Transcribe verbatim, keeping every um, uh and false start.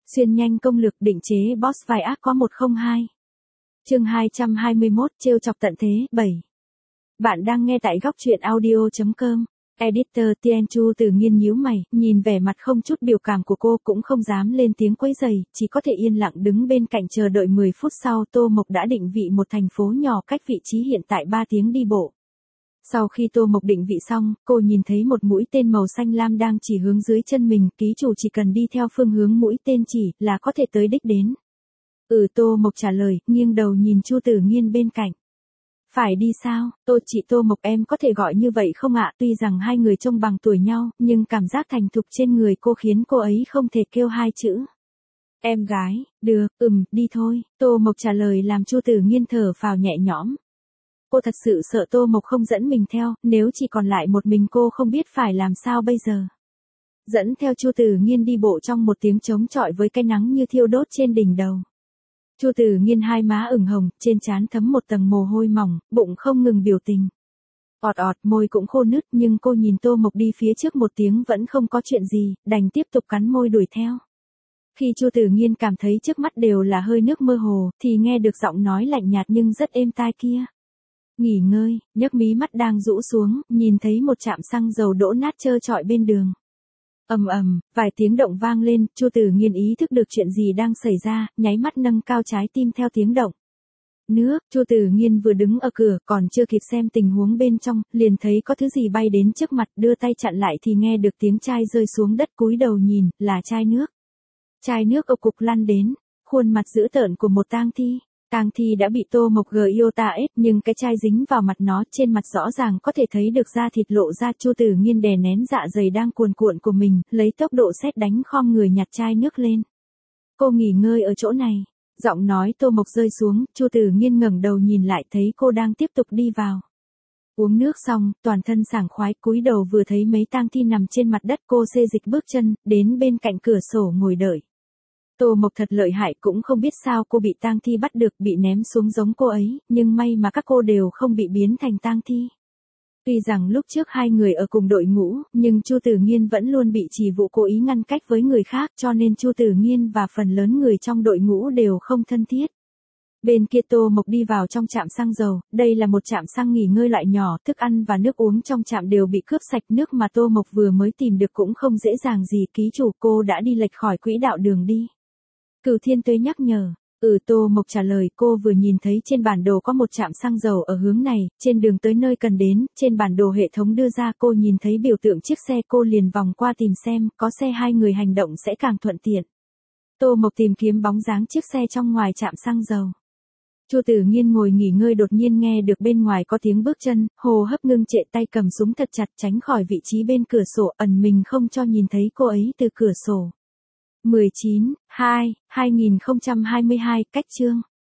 Xuyên nhanh công lược định chế boss vai ác có một không hai. Chương hai trăm hai mươi mốt trêu chọc tận thế bảy. Bạn đang nghe tại góc truyện audio chấm com. Editor Tien Chu Tử Nghiên nhíu mày, nhìn vẻ mặt không chút biểu cảm của cô cũng không dám lên tiếng quấy rầy, chỉ có thể yên lặng đứng bên cạnh chờ đợi mười phút sau Tô Mộc đã định vị một thành phố nhỏ cách vị trí hiện tại ba tiếng đi bộ. Sau khi Tô Mộc định vị xong, cô nhìn thấy một mũi tên màu xanh lam đang chỉ hướng dưới chân mình, ký chủ chỉ cần đi theo phương hướng mũi tên chỉ là có thể tới đích đến. Ừ, Tô Mộc trả lời, nghiêng đầu nhìn Chu Tử Nghiên bên cạnh. Phải đi sao, Tô chị Tô Mộc em có thể gọi như vậy không ạ? Tuy rằng hai người trông bằng tuổi nhau, nhưng cảm giác thành thục trên người cô khiến cô ấy không thể kêu hai chữ. Em gái, được, ừm, đi thôi, Tô Mộc trả lời làm Chu Tử Nghiên thở phào nhẹ nhõm. Cô thật sự sợ Tô Mộc không dẫn mình theo, nếu chỉ còn lại một mình cô không biết phải làm sao bây giờ. Dẫn theo Chu Tử Nghiên đi bộ trong một tiếng chống chọi với cái nắng như thiêu đốt trên đỉnh đầu. Chu Tử Nghiên hai má ửng hồng, trên trán thấm một tầng mồ hôi mỏng, bụng không ngừng biểu tình. Ọt ọt, môi cũng khô nứt, nhưng cô nhìn Tô Mộc đi phía trước một tiếng vẫn không có chuyện gì, đành tiếp tục cắn môi đuổi theo. Khi Chu Tử Nghiên cảm thấy trước mắt đều là hơi nước mơ hồ, thì nghe được giọng nói lạnh nhạt nhưng rất êm tai kia. Nghỉ ngơi, nhấc mí mắt đang rũ xuống, nhìn thấy một trạm xăng dầu đỗ nát trơ trọi bên đường. Ầm ầm, vài tiếng động vang lên, Chu Tử Nghiên ý thức được chuyện gì đang xảy ra, nháy mắt nâng cao trái tim theo tiếng động. Nước, Chu Tử Nghiên vừa đứng ở cửa, còn chưa kịp xem tình huống bên trong, liền thấy có thứ gì bay đến trước mặt, đưa tay chặn lại thì nghe được tiếng chai rơi xuống đất, cúi đầu nhìn, là chai nước. Chai nước ộc cục lăn đến, khuôn mặt dữ tợn của một tang thi. Tang thi đã bị Tô Mộc giota ép, nhưng cái chai dính vào mặt nó, trên mặt rõ ràng có thể thấy được da thịt lộ ra. Chu Tử Nghiên đè nén dạ dày đang cuồn cuộn của mình, lấy tốc độ sét đánh khom người nhặt chai nước lên. Cô nghỉ ngơi ở chỗ này. Giọng nói Tô Mộc rơi xuống, Chu Tử Nghiên ngẩng đầu nhìn lại thấy cô đang tiếp tục đi vào. Uống nước xong, toàn thân sảng khoái, cúi đầu vừa thấy mấy tang thi nằm trên mặt đất, cô xê dịch bước chân, đến bên cạnh cửa sổ ngồi đợi. Tô Mộc thật lợi hại, cũng không biết sao cô bị tang thi bắt được, bị ném xuống giống cô ấy, nhưng may mà các cô đều không bị biến thành tang thi. Tuy rằng lúc trước hai người ở cùng đội ngũ, nhưng Chu Tử Nghiên vẫn luôn bị chỉ vụ cố ý ngăn cách với người khác, cho nên Chu Tử Nghiên và phần lớn người trong đội ngũ đều không thân thiết. Bên kia Tô Mộc đi vào trong trạm xăng dầu, đây là một trạm xăng nghỉ ngơi loại nhỏ, thức ăn và nước uống trong trạm đều bị cướp sạch, nước mà Tô Mộc vừa mới tìm được cũng không dễ dàng gì, ký chủ cô đã đi lệch khỏi quỹ đạo đường đi. Cửu Thiên Tuế nhắc nhở. Ừ, Tô Mộc trả lời, cô vừa nhìn thấy trên bản đồ có một trạm xăng dầu ở hướng này, trên đường tới nơi cần đến, trên bản đồ hệ thống đưa ra, cô nhìn thấy biểu tượng chiếc xe, cô liền vòng qua tìm xem, có xe hai người hành động sẽ càng thuận tiện. Tô Mộc tìm kiếm bóng dáng chiếc xe trong ngoài trạm xăng dầu. Chu Tử Nghiên ngồi nghỉ ngơi đột nhiên nghe được bên ngoài có tiếng bước chân, hô hấp ngưng trệ, tay cầm súng thật chặt tránh khỏi vị trí bên cửa sổ, ẩn mình không cho nhìn thấy cô ấy từ cửa sổ. mười chín, hai, hai nghìn không trăm hai mươi hai, cách chương.